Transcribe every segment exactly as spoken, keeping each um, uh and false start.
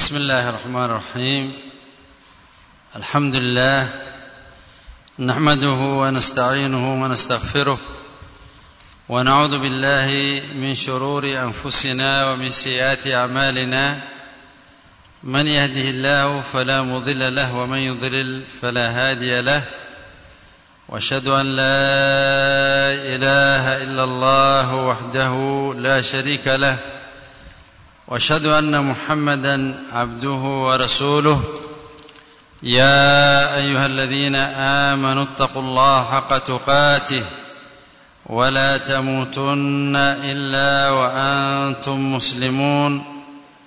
بسم الله الرحمن الرحيم. الحمد لله نحمده ونستعينه ونستغفره ونعوذ بالله من شرور أنفسنا ومن سيئات أعمالنا. من يهده الله فلا مضل له ومن يضلل فلا هادي له. وأشهد أن لا إله إلا الله وحده لا شريك له وأشهد أن محمدا عبده ورسوله. يا أيها الذين آمنوا اتقوا الله حق تقاته ولا تموتن إلا وأنتم مسلمون.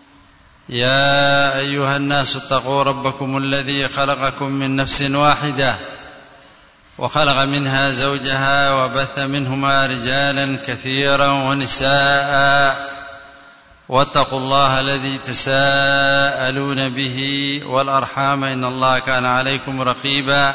يا أيها الناس اتقوا ربكم الذي خلقكم من نفس واحدة وخلق منها زوجها وبث منهما رجالا كثيرا ونساء. واتقوا الله الذي تساءلون به والأرحام إن الله كان عليكم رقيبا.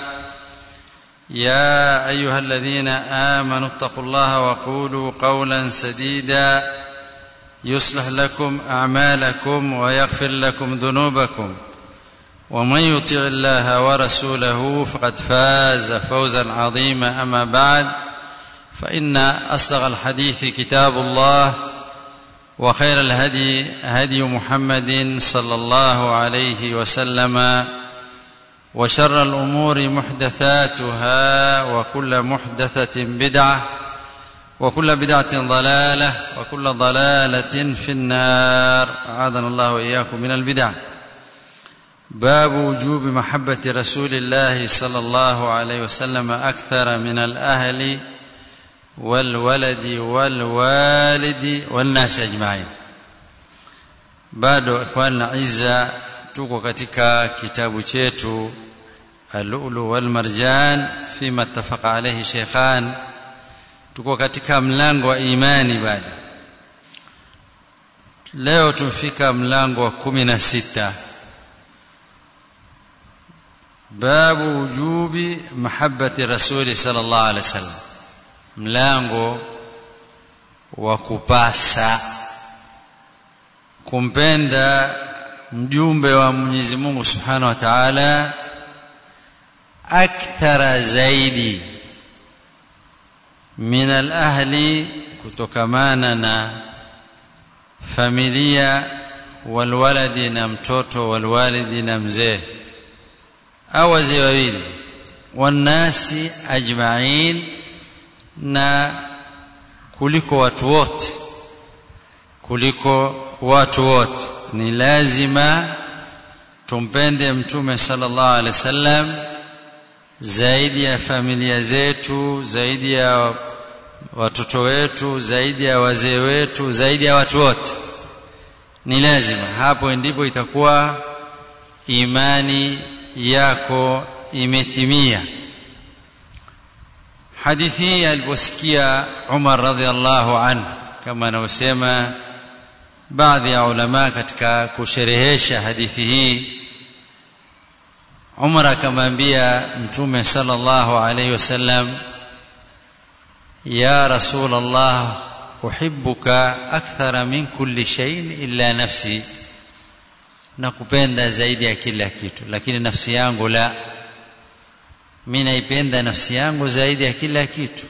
يا أيها الذين آمنوا اتقوا الله وقولوا قولا سديدا يصلح لكم أعمالكم ويغفر لكم ذنوبكم. ومن يطع الله ورسوله فقد فاز فوزا عظيما. أما بعد، فإن أصدق الحديث كتاب الله وخير الهدي هدي محمد صلى الله عليه وسلم وشر الأمور محدثاتها وكل محدثة بدعة وكل بدعة ضلالة وكل ضلالة في النار. أعاذنا الله وإياكم من البدع. باب وجوب محبة رسول الله صلى الله عليه وسلم أكثر من الأهل والولد والوالد والناس أجمعين. bado ikhwana izza, tuko katika kitabu chetu Al-Lu'lu' wal Marjan fima ittafaqa alayhi shaykhan. Tuko katika mlango wa imani. Bado leo tumfika mlango wa kumi na sita. babu wujubi mahabbati rasuli sallallahu alayhi wasallam, mlango wa kupasa kumpenda mjumbe wa Mwenyezi Mungu Subhanahu wa Ta'ala akthara zaidi min al-ahli, kutokamana na familia, walwaladi na mtoto, walwalidi na mzee au wazee wawili, wanasi ajma'in, na kuliko watu wote, kuliko watu wote. Ni lazima tumpende mtume sallallahu alaihi wasallam zaidi ya familia zetu, zaidi ya watoto wetu, zaidi ya wazee wetu, zaidi ya watu wote. Ni lazima. Hapo ndipo itakuwa imani yako imetimia. Hadithi aliposikia Umar radhiallahu anhu, kama anavyosema baadhi ya ulama katika kusherehesha hadithi hii, Umar akamwambia mtume sallallahu alayhi wasallam, ya Rasul Allah, uhibbuka akthara min kulli shay'in illa nafsi, nakupenda zaidi ya kila kitu, lakini nafsi yangu la, mimi naipenda nafsi yangu zaidi ya kila kitu.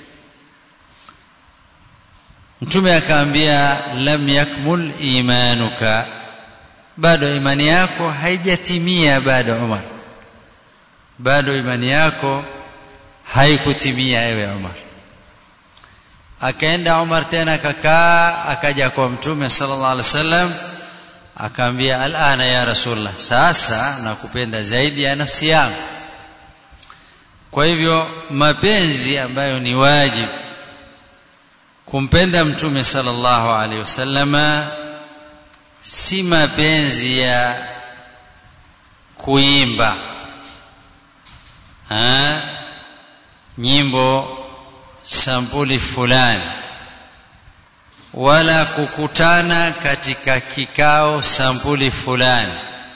Mtume akaambia, lam yakmul imanuka, bado imani yako haijatimia. Bado Umar, bado imani yako haikutimia ewe Umar. Akaenda Umar tena akakaa, akaja kwa mtume sallallahu alaihi wasallam akaambia, alana ya Rasulullah, sasa nakupenda zaidi ya nafsi yangu. Kwa hivyo mapenzi ambayo ni wajibu kumpenda mtume sallallahu alaihi wasallama si mapenzi ya kuimba ha nyimbo sampuli fulani, wala kukutana katika kikao sampuli fulani,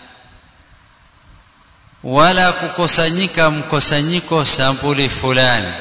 wala kukusanyika mkusanyiko sampuli fulani,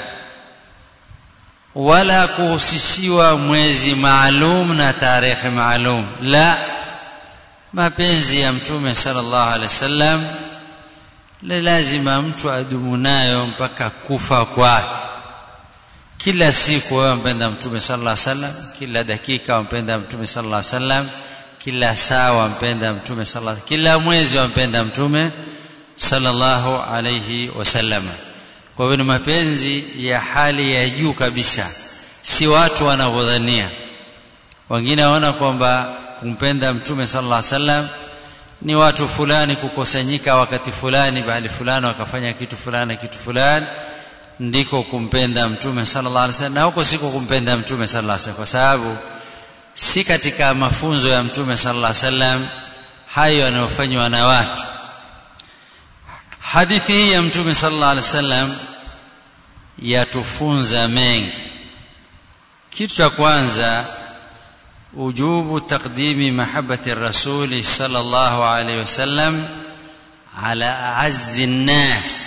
wala kuhusishiwa mwezi maalum na tarehe maalum. La, mapenzi ya mtume sallallahu alaihi wasallam lazima mtu adumu nayo mpaka kufa kwake. Kila siku wewe mpenda mtume sallallahu alaihi wasallam, kila dakika mpenda mtume sallallahu alaihi wasallam, kila saa mpenda mtume sallallahu alaihi wasallam, kila mwezi mpenda mtume sallallahu alaihi wasallam. Kwa hivyo ni mapenzi ya hali ya juu kabisa, si watu wanavyodhania. Wengine waona kwamba kumpenda mtume sallallahu alaihi wasallam ni watu fulani kukusanyika wakati fulani bahali fulani wakafanya kitu fulani kitu fulani ndiko kumpenda mtume sallallahu alaihi wasallam, na huko siko kumpenda mtume sallallahu alaihi wasallam, kwa sababu si katika mafunzo ya mtume sallallahu alaihi wasallam hayo yanayofanywa na watu. Hadithi hii ya mtume sallallahu alaihi wasallam yatufunza mengi. Kitu cha kwanza, ujubu taqdimi mahabbati ar-rasul sallallahu alaihi wasallam ala a'azzi an-nas,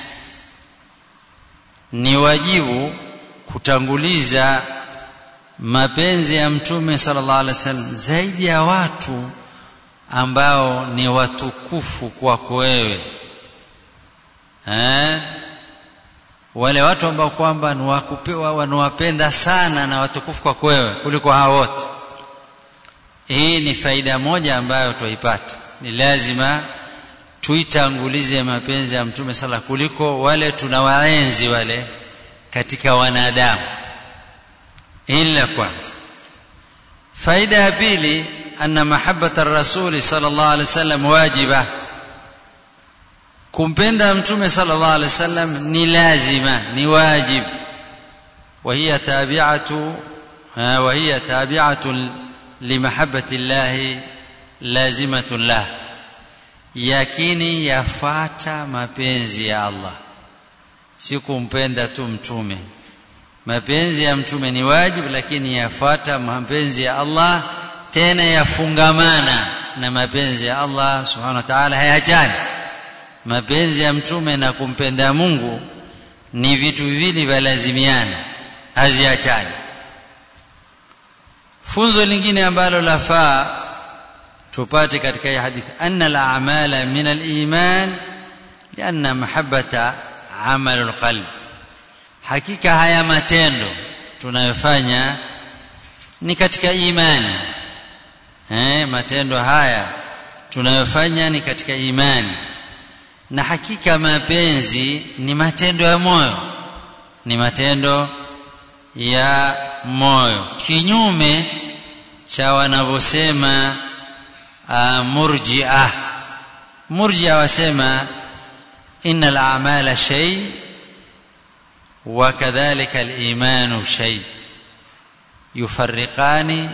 ni wajibu kutanguliza mapenzi ya mtume sallallahu alaihi wasallam zaidi ya watu ambao ni watukufu kwako wewe. Eh, wale watu ambao kwamba ni wakupewa wanawapenda sana na watukufu kwako wewe kuliko hao wote. Hii ni faida moja ambayo tuipata. Ni lazima tuitangulize mapenzi ya mtume sala kuliko wale tunawaenzi wale katika wanadamu. Ila kwanza. Faida ya pili, anna mahabbata ar-rasul sallallahu alaihi wasallam wajiba. Kumpenda mtume sallallahu alaihi wasallam ni lazima, ni wajib. Wa hiya tabi'atu wa hiya tabi'atu limahabbati Allah lazimatun lah, yakini yafata mapenzi ya Allah, si kumpenda tu mtume. Mapenzi ya mtume ni wajibu, lakini yafata mapenzi ya Allah, tena yafungamana na mapenzi ya Allah subhanahu wa ta'ala, hayachani. Mapenzi ya mtume na kumpenda Mungu ni vitu viwili vilazimiana, haziachani. Funzo lingine ambalo lafaa tupate katika hii hadithi, anna al-a'mala min al-iman lianna mahabbata amalul qalb. Hakika haya matendo tunayofanya ni katika imani. Eh, matendo haya tunayofanya ni katika imani, na hakika mapenzi ni matendo ya moyo, ni matendo ya moyo, kinyume cha wanavyosema uh, murji'ah. Murji'ah wasema innal a'mala shay wa kadhalika al-imanu shay, yufarriqani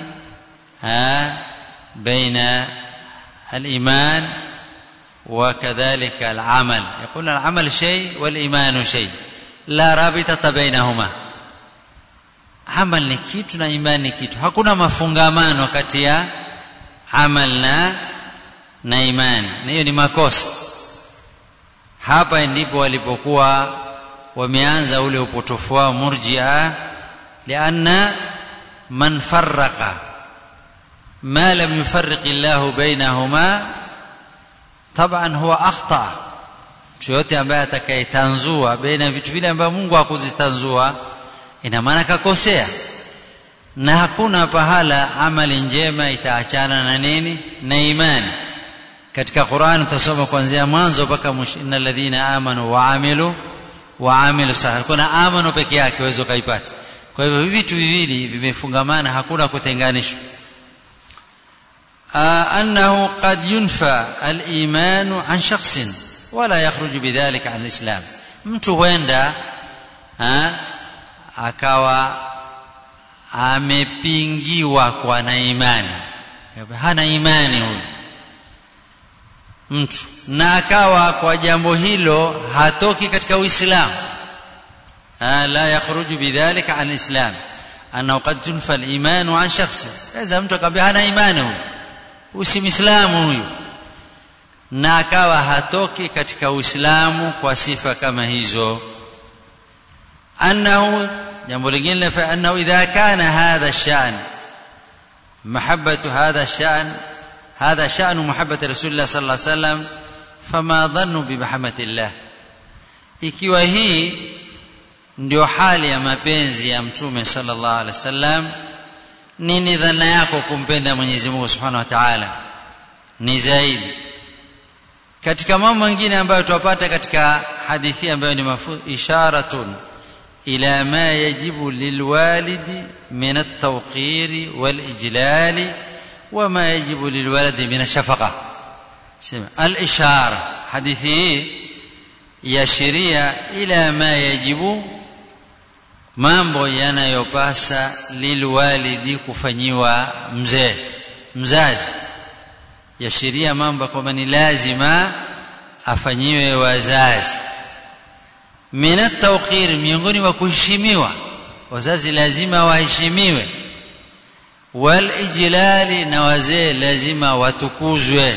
baina al-iman wa kadhalika al-amal. يقول العمل شيء والإيمان شيء لا رابطة بينهما. Amal ni kitu na imani ni kitu, hakuna mafungamano kati ya amal na na imani, na hiyo ni makosa. Hapa ndipo walipokuwa wameanza ule upotofu wao murji'a, lianna man farraqa ma lam yufarriq Allah bainahuma taban huwa akhta. Mtu yote ambaye atakayetanzua baina vitu vile ambavyo Mungu hakuzitanzua, ina maana kakosea. Na hakuna pahala amali njema itaachana na nini? Na imani. Katika Qur'an tutasoma kuanzia mwanzo mpaka mwisho, innal ladhina amanu wa amilu wa amilu salih. Kuna amanu peke yake uwezo kaipata. Kwa hivyo hivi vitu viwili vimefungamana, hakuna kutenganishwa. annahu qad yunfa al-iman an shakhsin wala yakhruju bidhalika an al-islam. Mtu huenda akawa amepingiwa kwa na imani, hana imani huyo mtu, na akawa kwa jambo hilo hatoki katika Uislamu. La yakhruju bidhalika an al-islam, annahu qad tunfa al-iman an shakhs. Sasa mtu akamwambia hana imani huyo, usimislamu huyo, na akawa hatoki katika Uislamu kwa sifa kama hizo. Annahu, jambo lingine, fa annahu idha kana hadha ash-sha'n mahabbatu hadha ash-sha'n hadha sha'nu muhabbati rasulillah sallallahu alaihi wasallam fama dhannu bi muhammadillah. Ikiwa hii ndio hali ya mapenzi ya mtume sallallahu alaihi wasallam, nini dhana yako kumpenda Mwenyezi Mungu Subhanahu wa Ta'ala? Ni zaidi katika mambo mengine ambayo tupata katika hadithi ambayo ni isharatun ila ma yajibu lilwalidi min at-tawqiri wal-ijlali wa ma yajibu lilwaladi min ash-shafaqa. Sema al-ishara, hadithi ya sheria ila ma yajibu, mambo yanayopasa lilwalidi kufanyiwa mzee mzazi, ya sheria mambo kwamba ni lazima afanyiwe wazazi. Min at-tawqir, miongoni mwa kuheshimiwa wazazi lazima waheshimiwe. Wal ijlali, na wazee lazima watukuzwe.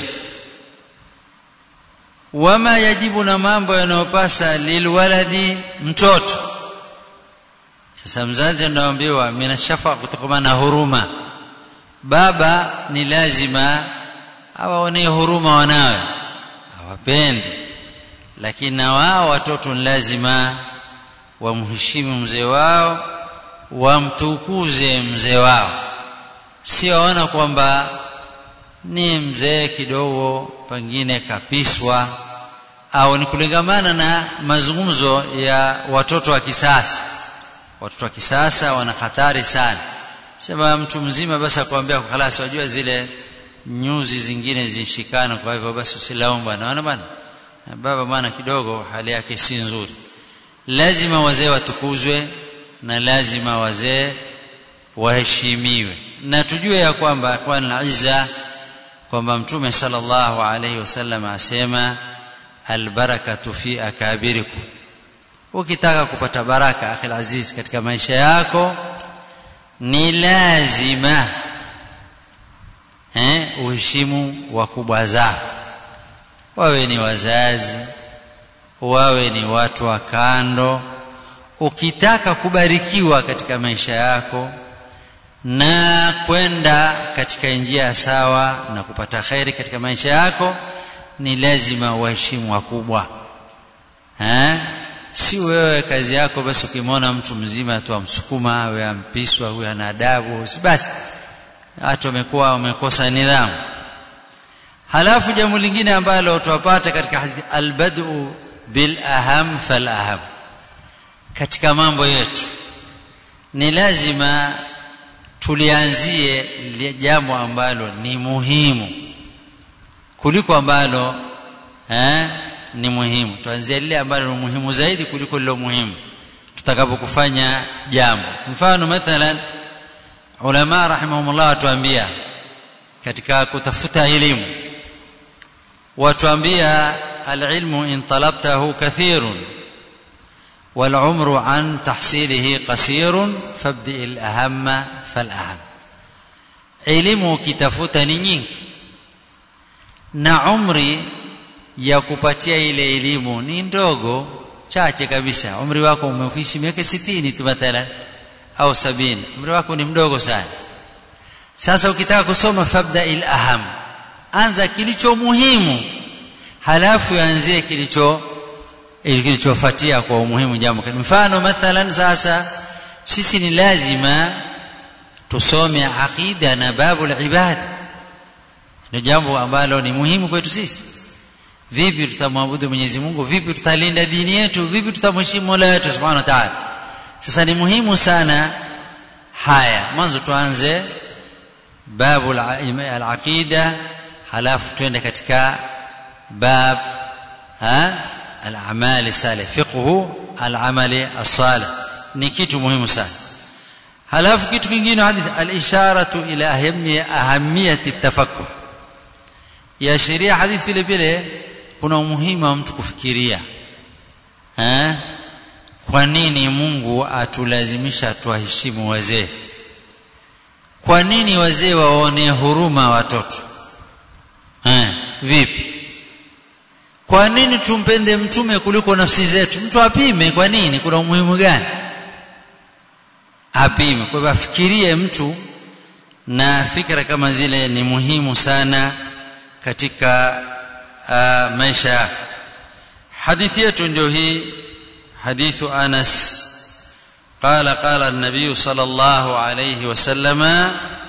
Wama yajibu, na mambo yanayopasa lilwaladi, mtoto. Sasa mzazi anaambiwa mina shafa, kutokana na huruma. Baba ni lazima awaone huruma wanawe, awapende, lakini na wao watoto ni lazima wamheshimu mzee wao, wamtukuze mzee wao. Sio ona kwamba ni mzee kidogo pengine kapiswa, au ni kulingamana na mazungumzo ya watoto wa kisasa. Watoto wa kisasa wana hatari sana. Sema mtu mzima basi akwambia khalas, wajua zile nyuzi zingine zishikana, kwa hivyo basi usilaumu bwana. Wana bwana baba bwana kidogo hali yake si nzuri. Lazima wazee watukuzwe na lazima wazee waheshimiwe. Na tujue ya kwamba ikhwan al-izza, kwamba mtume sallallahu alayhi wasallam asema albarakatu fi akabirikum. Ukitaka kupata baraka akhi aziz katika maisha yako, ni lazima eh uheshimu wakubwa zao, wawe ni wazazi, wawe ni watu wa kando. Ukitaka kubarikiwa katika maisha yako na kwenda katika njia sawa na kupata khairi katika maisha yako, ni lazima waheshimu wakubwa. Eh si wewe kazi yako basi ukimwona mtu mzima tu amsukuma, awe ampiswa, huyu ana adabu, si basi watu wamekuwa wamekosa nidhamu. Halafu jambo lingine ambalo tutapata katika hadithi, albad'u bil aham fal aham. Katika mambo yetu ni lazima tulianzie jambo ambalo ni muhimu kuliko ambalo eh ni muhimu. Tuanzie lile ambalo ni muhimu zaidi kuliko lilo muhimu tutakapokufanya jambo. Mfano mathalan ulama rahimahumullah watuambia katika kutafuta elimu, watuambia alilmu in talabtahu kathirun wal umru an tahsilihi qasirun fabdi al ahamma fal aham. Elimu ukitafuta ni nyingi na umri ya kupatia ile elimu ni ndogo, chache kabisa. Umri wako umeishi miaka sitini tu mathalan au sabini, umri wako ni mdogo sana. Sasa ukitaka kusoma fabda il aham, anza kilicho muhimu, halafu anzie kilicho kilichofuatia kwa umuhimu jambo. Mfano mathalan sasa sisi ni lazima tusome aqida na babul ibada, ni jambo ambalo ni muhimu kwetu sisi. Vipi tutamwabudu Mwenyezi Mungu, vipi tutalinda dini yetu, vipi tutamheshimu Mola wetu Subhanahu wa Ta'ala. Sasa ni muhimu sana haya. Mwanzo tuanze babu al-aqida, halafu tuende katika bab ha al-a'mal salih, fiqhu al-amali as-salih, ni kitu muhimu sana. Halafu kitu kingine hadithi al-isharatu ila ahamiyati at-tafakkur. Ya sheria hadithi vile vile kuna umuhimu wa mtu kufikiria eh kwa nini Mungu atulazimisha tuwaheshimu wazee? Kwa nini wazee waone huruma watoto? Eh vipi? Kwa nini tumpende mtume kuliko nafsi zetu? Mtu apime kwa nini, kuna umuhimu gani? Apime. Kwa hivyo afikirie mtu, na fikra kama zile ni muhimu sana katika uh, maisha yako. Hadithi yetu ndio hii, hadithu Anas. Qala qala an-nabiy sallallahu alayhi wasallam,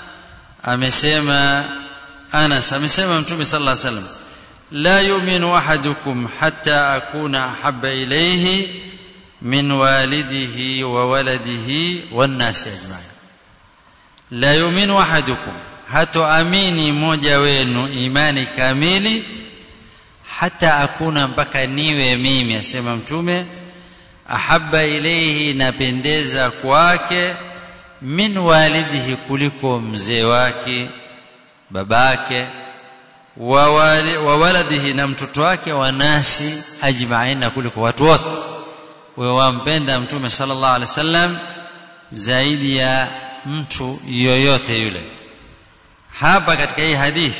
amesema Anas, amesema Mtume sallallahu alayhi wasallam, la yu'minu ahadukum hatta akuna ahabba ilayhi min walidihi wa waladihi wan nas ajma'in. La yu'minu ahadukum, hatoamini mmoja wenu imani kamili, hata akuna, mpaka niwe mimi, asema Mtume, ahabba ilayhi, napendeza kwake, min walidihi, kuliko mzee wake, babake, wa waladihi, na mtoto wake, wa nasi ajma'in, kuliko watu wote. Wewe wampenda Mtume sallallahu alaihi wasallam zaidi ya mtu yoyote yule. Hapa katika hii hadithi,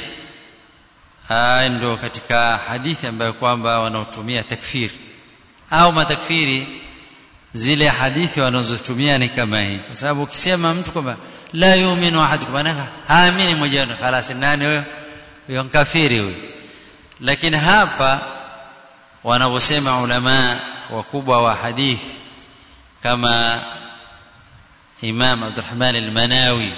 ah, ndio katika hadithi ambayo kwamba wanaotumia takfiri au matakfiri, zile hadithi wanazotumia ni kama hii. Kwa sababu ukisema mtu kwamba la yu'minu ahadukum, anaka haamini mmoja wenu, خلاص nani huyo? Huyo kafiri huyo. Lakini hapa wanavyosema ulama wakubwa wa hadithi kama Imam Abdurrahman al-Manawi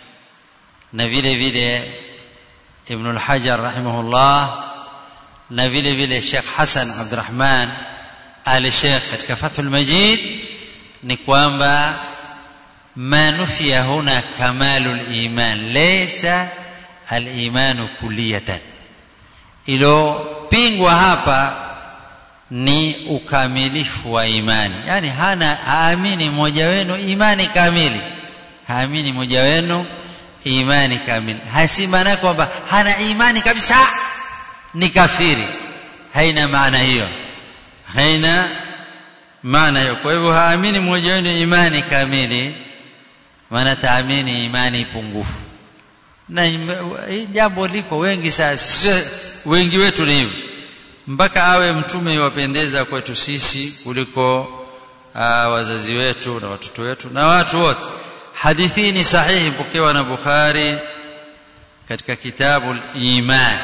na vile vile Ibn al-Hajar rahimahullah na vile vile Sheikh Hassan Abdurrahman al-Sheikh katika Fathul Majid, ni kwamba ma nufiya huna kamalul iman, laysa al-imanu kulliyatan. Ilo pingwa hapa ni ukamilifu wa imani, yani hana haamini mmoja wenu imani kamili, haamini mmoja wenu imani kamili. Hasimana kwamba hana imani kabisa ni kafiri, haina maana hiyo, haina maana hiyo. Kwa hivyo haamini mmoja wenu imani kamili, maana taamini imani pungufu. Na hii jambo liko wengi sasa, wengi wetu ni hivyo, mpaka awe mtume yawapendeza kwetu sisi kuliko uh, wazazi wetu na watoto wetu na watu wote. Hadithi ni sahihi, pokewa na Bukhari katika kitabu al-Iman,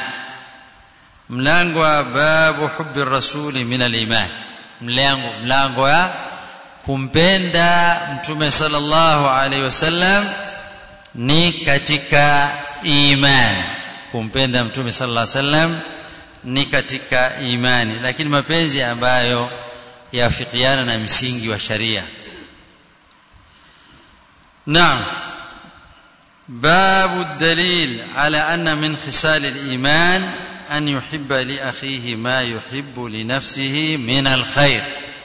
mlango wa babu hubbi rasuli min al-iman, mlango mlango ya kumpenda Mtume sallallahu alaihi wasallam ni katika imani. Kumpenda Mtume sallallahu alaihi wasallam ni katika imani, lakini mapenzi ambayo yafikiana na msingi wa sharia. Naam, babu dalil ala anna min khisal al-iman an yuhibba li akhihi ma yuhibbu li nafsihi min al-khair.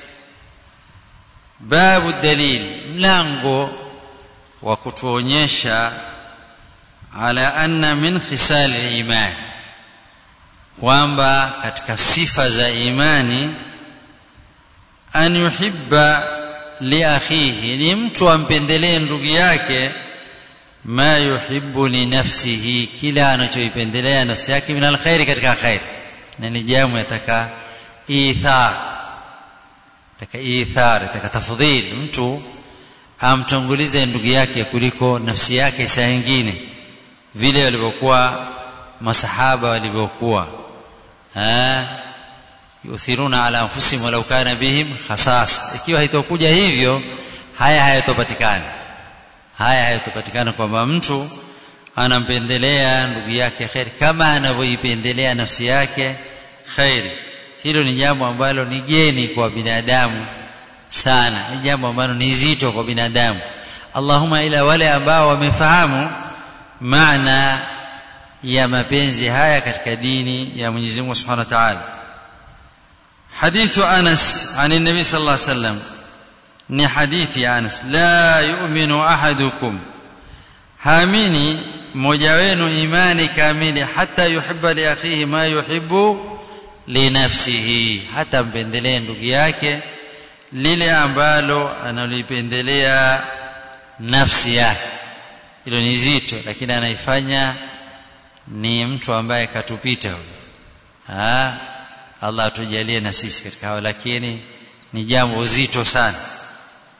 Babu dalil, mlango wa kutuonyesha ala anna min khisal al-iman, kwamba katika sifa za imani, an yuhibba li akhihi, ni mtu ampendelee ndugu yake, ma yuhibbu li nafsihi, kila anachoipendelea nafsi yake, min alkhair, katika khair. Na ni jambo yataka ithar, taka ithar, taka tafdhil, mtu amtangulize ndugu yake kuliko nafsi yake. Saa nyingine vile walivyokuwa masahaba walivyokuwa, ah yuthiruna ala anfusihim walau kana bihim khasasa. Ikiwa haitokuja hivyo, haya hayatopatikana, haya hayatopatikana kwamba mtu anampendelea ndugu yake khair kama anavyoipendelea nafsi yake khair. Hilo ni jambo ambalo ni geni kwa binadamu sana, ni jambo ambalo ni zito kwa binadamu. Allahumma ila wale ambao wamefahamu maana ya mapenzi haya katika dini ya Mwenyezi Mungu Subhanahu wa Ta'ala. Hadithu Anas عن النبي صلى الله عليه وسلم, ni hadithi ya Anas, la yu'minu ahadukum, haamini mmoja wenu imani kamili, hata yuhibba li akhihi ma yuhibbu li nafsihi, hata mpendelee ndugu yake lile ambalo analipendelea nafsi yake. Hilo ni zito, lakini anaifanya ni mtu ambaye katupita huyo. Ah, Allah atujalie na sisi katika hao, lakini ni jambo zito sana.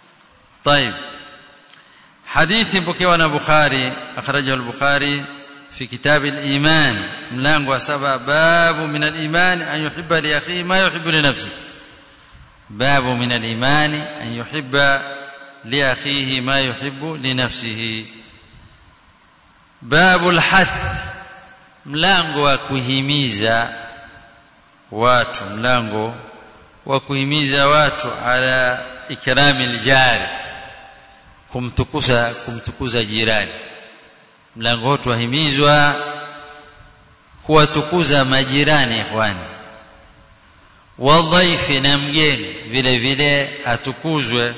طيب, hadithi mpokewa na Bukhari, akhrajahu al-Bukhari في كتاب الإيمان ملango سبع باب من الإيمان أن يحب لأخيه ما يحب لنفسه باب من الإيمان أن يحب لأخيه ما يحب لنفسه باب الحث mlango wa kuhimiza watu mlango wa kuhimiza watu ala ikrami aljari kumtukuza kumtukuza jirani mlango wetu wahimizwa kuwatukuza majirani ikhwani wadhaifi na mgeni vile vile atukuzwe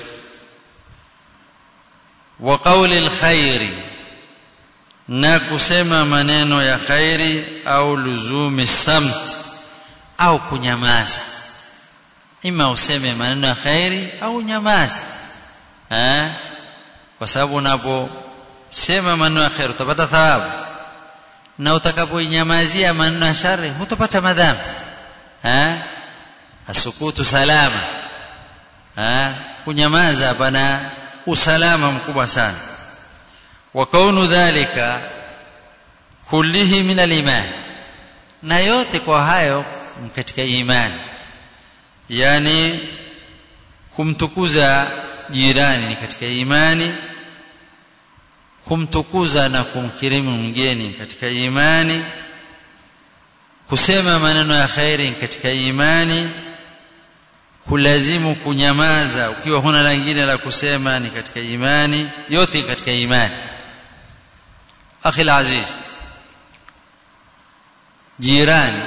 wa qawli alkhairi na kusema maneno ya khairi au luzumi samt au kunyamaza ima useme maneno ya khairi au nyamaza eh kwa sababu unaposema maneno ya khairi utapata thawabu na utakapoinyamazia maneno ya shari hutapata madhambi eh asukutu salama eh kunyamaza pana usalama mkubwa sana wa kaunu dhalika kullihi min al-iman na yote kwa hayo katika imani yani kumtukuza jirani ni katika imani kumtukuza na kumkirimu mgeni katika imani kusema maneno ya khairi katika imani kulazimu kunyamaza ukiwa huna lingine la kusema ni katika imani yote katika imani akhi aziz jirani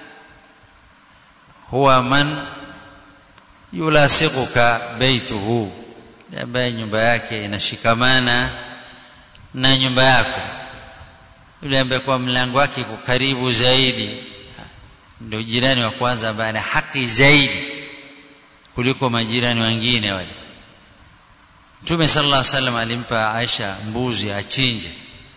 huwa man yulasiquka baituhu ambaye nyumba yake inashikamana na nyumba yako yule ambaye kwa mlango wake uko karibu zaidi ndio jirani wa kwanza ambaye ana haki zaidi kuliko majirani wengine wale Mtume sallallahu alaihi wasallam alimpa Aisha mbuzi achinje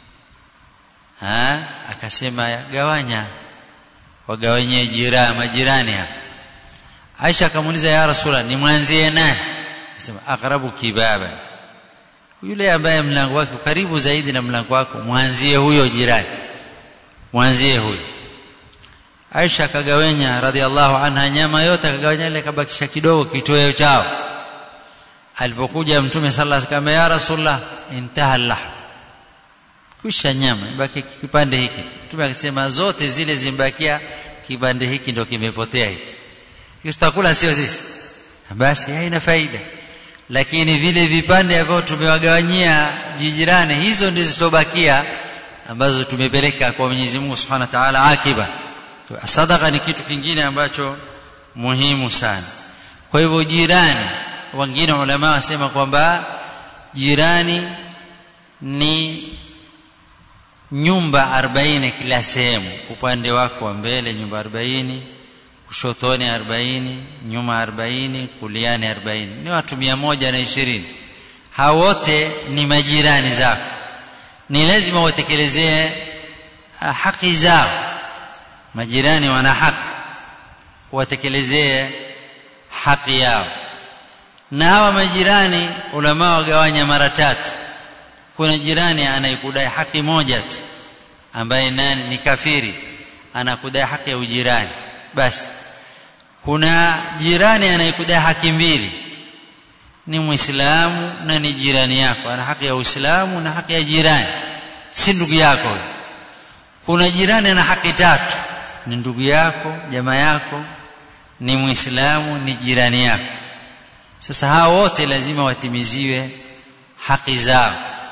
ha akasema gawanya wagawanye jirani majirani hapa Aisha akamuuliza ya Rasulullah ni mwanzie nani akasema aqrabu kibaba yule ambaye mlango wake karibu zaidi na mlango wako mwanzie huyo jirani mwanzie huyo Aisha akagawanya radhiallahu anha nyama yote akagawanya ile kabakisha kidogo kitoweo chao alipokuja Mtume sallallahu alaihi wasallam ya Rasulullah intaha Allah kisha nyama ibaki kipande hiki Mtume akasema zote zile zimbakia kipande hiki ndio kimepotea hiki kistakula sio sisi basi haina faida lakini vile vipande ambavyo tumewagawanyia jijirani hizo ndizo zitobakia ambazo tumepeleka kwa Mwenyezi Mungu Subhanahu wa Ta'ala akiba sadaqa ni kitu kingine ambacho muhimu sana kwa hivyo jirani wengine ulama wasema kwamba jirani ni nyumba arobaini kila sehemu upande wako wa mbele nyumba arobaini kushotoni arobaini nyuma arobaini kuliani arobaini ni watu mia moja na ishirini hao wote ni majirani zako ni lazima watekelezee haki zao majirani wana haki watekelezee haki yao na hawa majirani ulama wagawanya mara tatu kuna jirani anayekudai haki moja tu ambaye nani ni kafiri anakudai haki ya ujirani basi kuna jirani anayekudai haki mbili ni muislamu na ni jirani yako ana haki ya uislamu na haki ya jirani si ndugu yako kuna jirani ana haki tatu ni ndugu yako jamaa yako ni muislamu ni jirani yako sasa hao wote lazima watimiziwe haki zao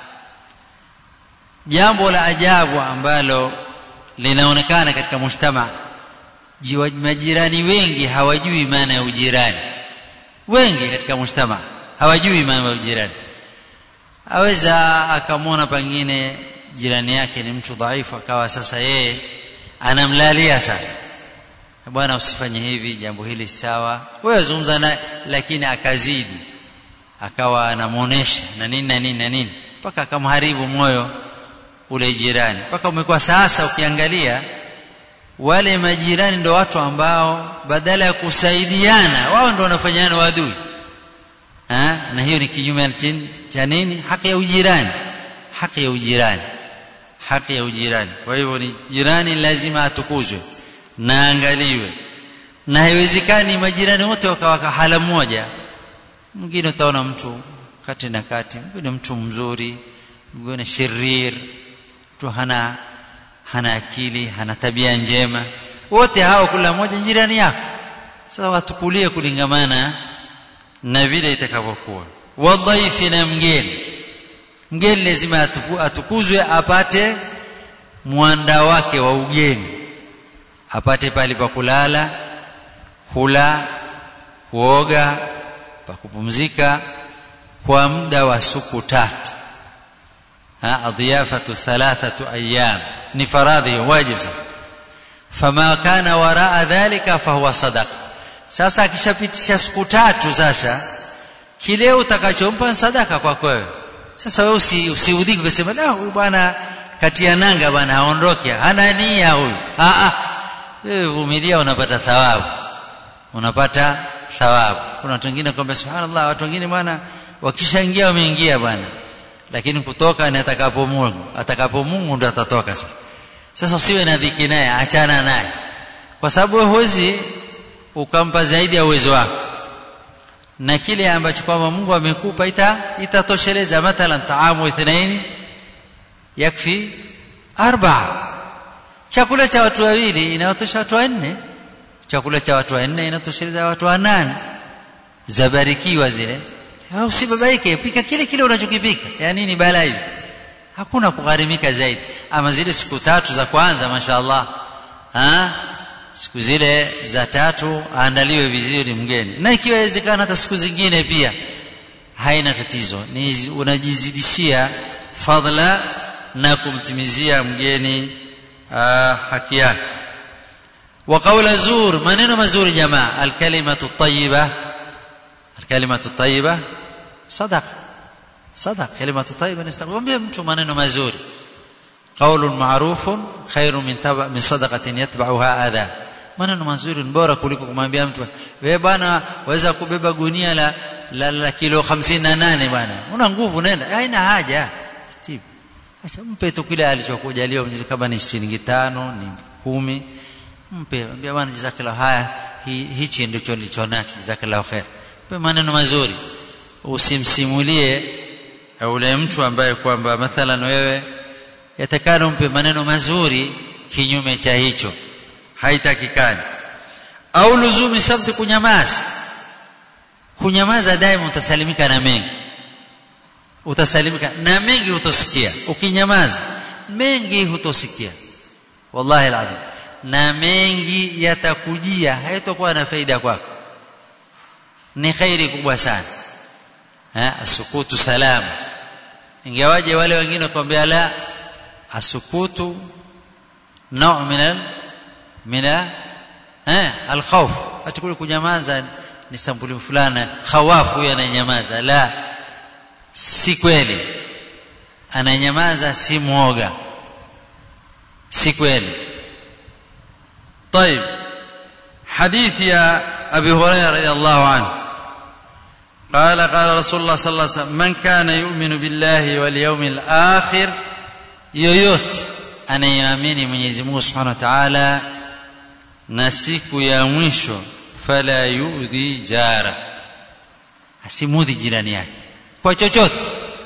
jambo la ajabu ambalo linaonekana katika mshtama majirani wengi hawajui maana ya ujirani wengi katika mshtama hawajui maana ya ujirani aweza akamwona pengine jirani yake ni mtu dhaifu akawa sasa yeye anamlalia sasa bwana usifanye hivi jambo hili sawa wewe zungumza naye lakini akazidi akawa anamuonesha na nini na nini na nini mpaka akamharibu moyo ule jirani mpaka umekuwa sasa ukiangalia wale majirani ndio watu ambao badala ya kusaidiana wao ndio wanafanyana wadui ha? Na hiyo ni kinyume cha nini haki ya ujirani haki ya ujirani haki ya ujirani. Kwa hivyo ni jirani lazima atukuzwe na angaliwe, na haiwezekani majirani wote wakawa hala moja. Mwingine utaona mtu kati na kati, mwingine mtu mzuri, mwingine shirir, mtu hana hana akili, hana tabia njema. Wote hao kila mmoja jirani yako. Sasa watukulie kulingamana na vile itakavyokuwa. Wadhaifi na mgeni, mgeni lazima atuku, atukuzwe, apate mwanda wake wa ugeni, apate pale pa kulala, kula, kuoga, pa kupumzika kwa muda wa siku tatu. ha adhiyafatu thalathatu ayyam ni faradhi wajib. Sasa fama kana waraa dhalika fahuwa sadaqa. Sasa akishapitisha siku tatu, sasa kile utakachompa sadaka kwa kweli. Sasa wewe usi usiudhike kusema na huyu bwana katia nanga bwana haondoke, hana nia huyu. a a wewe vumilia, unapata thawabu, unapata thawabu. Kuna watu wengine kwamba subhanallah, watu wengine bwana wakishaingia wameingia bwana, lakini kutoka ni atakapo Mungu, atakapo Mungu ndo atatoka. Sasa sasa usiwe na dhiki naye, achana naye, kwa sababu wewe huwezi ukampa zaidi ya uwezo wako, na kile ambacho kwamba Mungu amekupa ita itatosheleza. Mathalan taamu ithnaini yakfi arba'a, chakula cha watu wawili inatosha watu wanne, chakula cha watu wanne inatosheleza watu wanane. Zabarikiwa zile, usibabaike, pika kile kile unachokipika. Ya nini balaa hizo? Hakuna kugharimika zaidi. Ama zile siku tatu za kwanza mashaallah, ha siku zile za tatu aandaliwe vizuri mgeni, na ikiwa inawezekana hata siku zingine pia haina tatizo, ni unajizidishia fadhila na kumtimizia mgeni aa, haki yake. Wa qawla zur, maneno mazuri jamaa. Alkalimatu tayyiba, alkalimatu tayyiba sadaqa, sadaqa. Kalimatu tayyiba nistakwambia mtu maneno mazuri. Qawlun ma'rufun khairun min taba min sadaqatin yatba'uha adha. Maneno mazuri ni bora kuliko kumwambia mtu wewe bwana waweza kubeba gunia la la, la kilo hamsini na nane bwana, una nguvu, nenda. Haina haja. Tibu, acha mpe tu kile alichokujalia Mwenyezi, kama ni shilingi tano ni kumi, mpe. Mwambie bwana jazakallahu haya, hichi ndicho nilicho nacho, jazakallahu khair. Mpe maneno mazuri, usimsimulie yule mtu ambaye kwamba mathalan wewe yatakana umpe maneno mazuri kinyume cha hicho, haitakikani. Au luzumi sabti, kunyamaza. Kunyamaza daima utasalimika na mengi, utasalimika na mengi utosikia. Ukinyamaza mengi hutosikia, wallahi alazim, na mengi yatakujia, haitakuwa na faida kwako. Ni khairi kubwa sana. ha asukutu salama. Ingawaje wale wengine kwambia la asukutu nau min mina eh alkhawf, atakule kunyamaza ni sampuli fulani, khawafu yananyamaza. La, si kweli, ananyamaza si muoga, si kweli. طيب, حديث يا ابي هريره رضي الله عنه قال قال رسول الله صلى الله عليه وسلم من كان يؤمن بالله واليوم الاخر, yoyote anayeamini Mwenyezi Mungu Subhanahu wa Ta'ala na siku ya mwisho, fala yu'dhi jara, asimudhi jirani yake kwa chochote.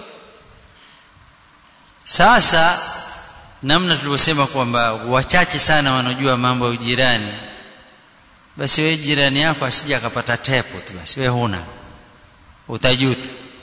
Sasa namna tulivyosema kwamba wachache sana wanajua mambo ya ujirani, basi wewe jirani yako asije akapata tepo tu, basi wewe huna, utajuta.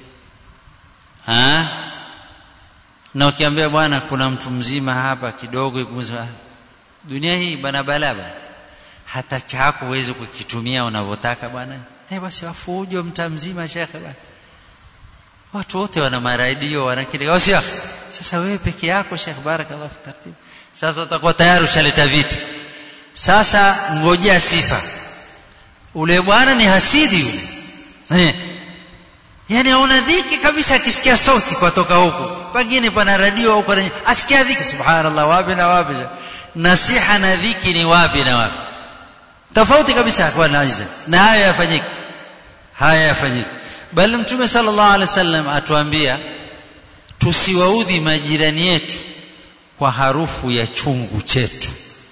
ha na ukiambia bwana kuna mtu mzima hapa kidogo ipunguza, dunia hii bana balaba, hata chako uweze kukitumia unavyotaka bwana. Eh basi wafujo mta mzima shekhe bwana, watu wote wana maradio, wana kile au shekhe. Sasa wewe peke yako shekhe, barakallahu fi tartib, sasa utakuwa tayari ushaleta vita. Sasa ngojea sifa, ule bwana ni hasidi yule, eh yani una dhiki kabisa, akisikia sauti kutoka huko pengine pana radio au pana asikia dhiki, subhanallah, wapi na wapi. Nasiha na dhiki ni wapi na wapi, tofauti kabisa kwa naiza. Na haya yafanyika, haya yafanyika. Bali Mtume sallallahu alaihi wasallam atuambia tusiwaudhi majirani yetu kwa harufu ya chungu chetu,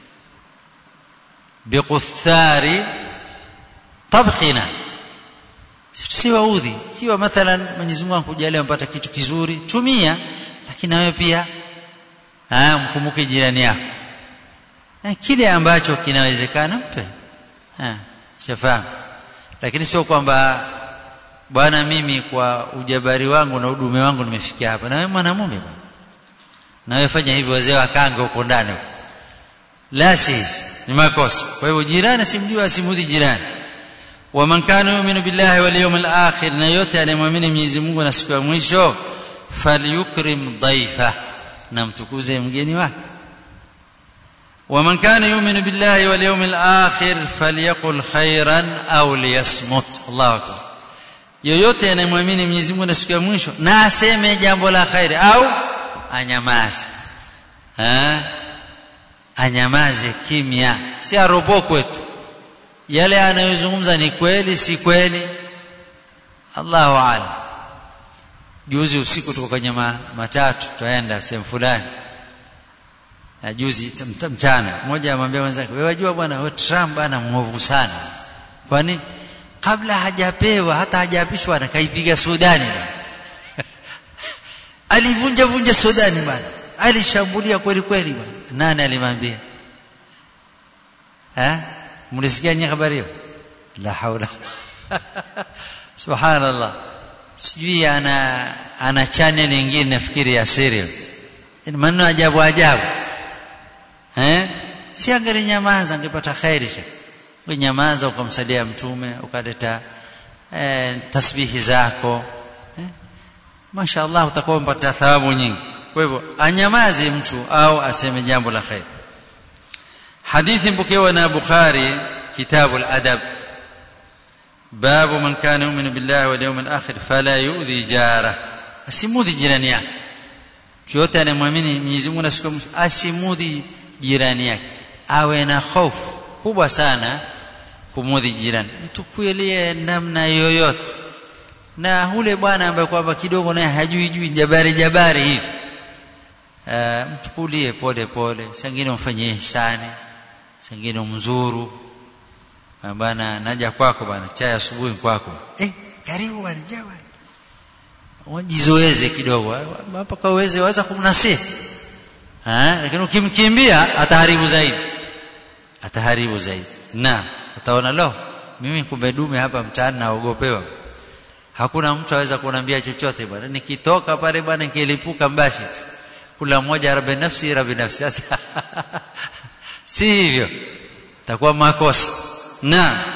biquthari tabkhina, siwaudhi. Kiwa mathalan Mwenyezi Mungu akujalia mpata kitu kizuri, tumia, lakini wewe pia ah mkumbuke jirani yako, na kile ambacho kinawezekana mpe. Ah, shafahamu. Lakini sio kwamba bwana mimi kwa ujabari wangu na udume wangu nimefikia hapa, na wewe mwanamume bwana, na wewe fanya hivyo, wazee wakange huko ndani, la si ni makosa. Kwa hivyo jirani simjua, asimudhi jirani. Wa man kana yu'minu billahi wal yawmil akhir, na yote anayemwamini Mwenyezi Mungu na siku ya mwisho, falyukrim dhaifa, na mtukuze mgeni wake. Wa man kana yu'minu billahi wal yawmil akhir falyaqul khairan aw liyasmut. Allahu akbar. Yoyote anayemwamini Mwenyezi Mungu na siku ya mwisho na aseme jambo la khairi au anyamaze. Eh? Anyamaze kimya, si arobo kwetu. Yale anayozungumza ni kweli si kweli, Allahu a'lam. Juzi usiku tuko kwenye matatu tuenda sehemu fulani, na juzi mchana mmoja amwambia mwenzake, wewe wajua bwana, wewe Trump bwana mwovu sana. Kwani kabla hajapewa hata hajaapishwa akaipiga Sudani bwana. Alivunja vunja Sudani bwana, alishambulia kweli kweli bwana. Nani alimwambia? Eh, mlisikia nyinyi habari hiyo? La haula. Subhanallah. Sijui ana ana channel nyingine nafikiri ya serial, ni maneno ajabu ajabu. Eh, si angali nyamaza, angepata khairi shekhi. Wewe nyamaza, ukamsalia mtume, ukaleta eh, tasbihi zako, eh, mashaallah, utakuwa mpata thawabu nyingi. Kwa hivyo anyamaze mtu au aseme jambo la khair. Hadithi mpokewa na Bukhari, kitabu al-adab, babu man kana yu'minu billahi wal yawmil akhir fala yu'dhi jara, asimudhi jirani yake. Yote anayemwamini Mwenyezi Mungu na siku ya mwisho asimudhi jirani yake, awe na hofu kubwa sana kumudhi jirani. Mtu kuelie namna yoyote, na hule bwana ambaye kwamba kidogo naye hajui jui jabari jabari hivi, uh, mtukulie pole pole, sangine umfanyie ihsani, sangine umzuru. Bwana naja kwako bwana, chai asubuhi kwako, eh karibu bwana, jawa wajizoeze kidogo hapa kwa uweze waweza kumnasihi. Ah, lakini ukimkimbia ataharibu zaidi, ataharibu zaidi. Na ataona lo, mimi kumbe dume hapa mtaani naogopewa, hakuna mtu aweza kuniambia chochote bwana, nikitoka pale bwana nikilipuka mbashi tu, kula mmoja rabbi nafsi rabbi nafsi. Sasa si hivyo, takuwa makosa. Na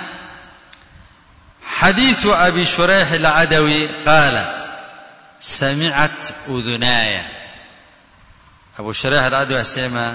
hadithu Abi Shuraih al-Adawi qala sami'at udhunaya, Abu Shuraih al-Adawi asema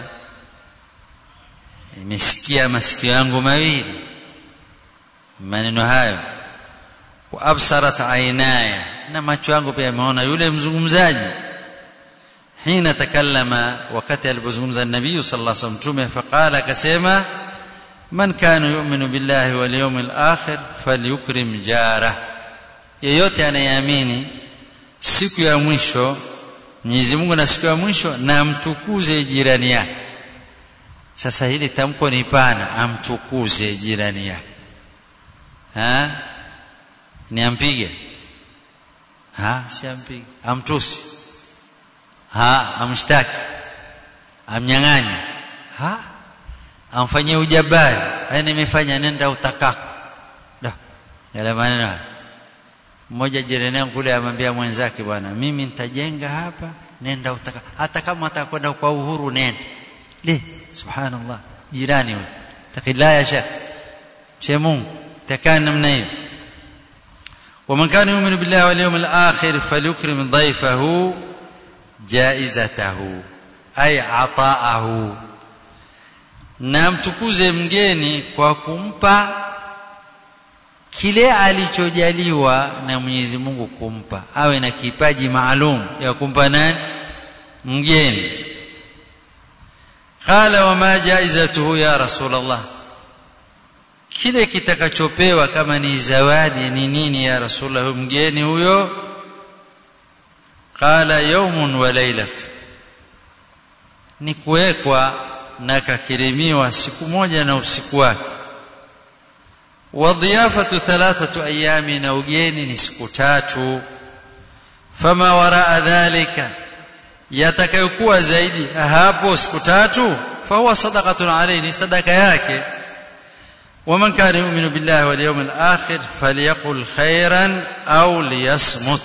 nimesikia masikio yangu mawili maneno hayo, wa absarat aynaya, na macho yangu pia yameona yule mzungumzaji. Hina takallama, wakati alipozungumza nabii sallallahu alaihi wasallam tume, faqala, akasema man kana yu'minu billahi wal yawmil akhir falyukrim jara, yeyote anayeamini siku ya mwisho, Mwenyezi Mungu na siku ya mwisho, na amtukuze jirani yake. Sasa hili tamko ni pana, amtukuze jirani yake. Ha? Ni ampige? Ha, si ampige. Amtusi? Ha, amshtaki? Amnyang'anya? Ha? Amfanyie ujabari? Haya nimefanya, nenda utakako. Da. Yale maneno. Mmoja jirani yangu kule amwambia mwenzake, bwana mimi nitajenga hapa, nenda utakako. Hata kama atakwenda kwa uhuru nenda. Le, subhanallah, jirani huyo. Takillah ya shekh. Mche Mungu, takaa namna hiyo. ومن كان يؤمن بالله واليوم الآخر فليكرم ضيفه جائزته أي عطاءه, na mtukuze mgeni kwa kumpa kile alichojaliwa na Mwenyezi Mungu kumpa. Awe na kipaji maalum ya kumpa nani? Mgeni. Qala wa ma jaizatuhu ya Rasulullah, kile kitakachopewa kama ni zawadi ni nini ya Rasulullah mgeni huyo? Qala yawmun wa laylatun, ni kuwekwa na kakirimiwa siku moja na usiku wake. Wa dhiyafatu thalathatu ayami, na ugeni ni siku tatu. Fama waraa dhalika, yatakayokuwa zaidi hapo siku tatu, fa huwa sadaqatun alayhi, ni sadaka yake. ومن كان يؤمن بالله واليوم الآخر فليقل خيرا أو ليصمت.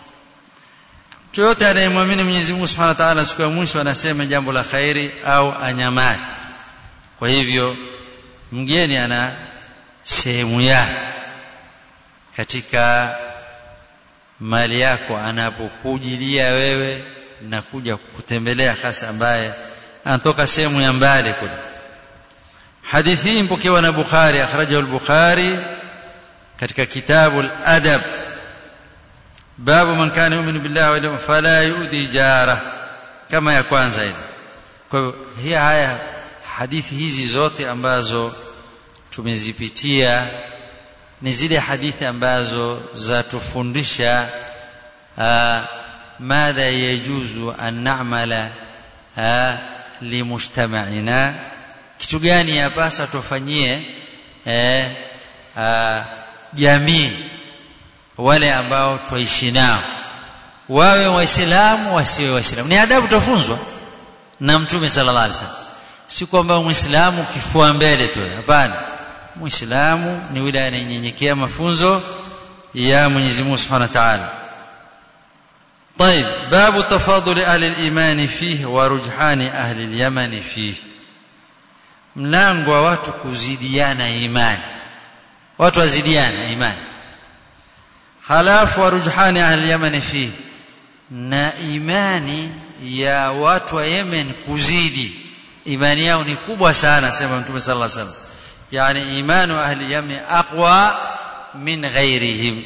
Yote anayemwamini Mwenyezi Mungu Subhanahu wa Ta'ala siku ya mwisho anasema jambo la khairi au anyamaze. Kwa hivyo mgeni ana sehemu yake katika mali yako anapokujilia wewe na kuja kukutembelea, hasa ambaye anatoka sehemu ya mbali kule. Hadithi hii mpokewa na Bukhari, akhrajahu al-Bukhari katika kitabu al-Adab, babu man kana yu'minu billahi wal yawmil fala yu'di jara, kama ya kwanza ile. Kwa hiyo hii haya hadithi hizi zote ambazo tumezipitia ni zile hadithi ambazo zatufundisha madha yajuzu an na'mala limujtama'ina, kitu gani yapasa tufanyie eh jamii wale ambao tuishi nao, wawe waislamu wasiwe waislamu. Ni adabu tufunzwa na Mtume sallallahu alaihi wasallam, si kwamba muislamu kifua mbele tu, hapana. Muislamu ni yule anayenyenyekea mafunzo ya Mwenyezi Mungu Subhanahu wa Ta'ala. طيب باب تفاضل اهل الايمان فيه ورجحان اهل اليمن فيه, mlango wa watu kuzidiana imani, watu wazidiana imani. Halafu warujhani ahli Yemen fi, na imani ya watu wa Yemen kuzidi, imani yao ni kubwa sana, sema Mtume sallallahu alaihi wasallam, yani imanu ahli Yemen aqwa min ghairihim.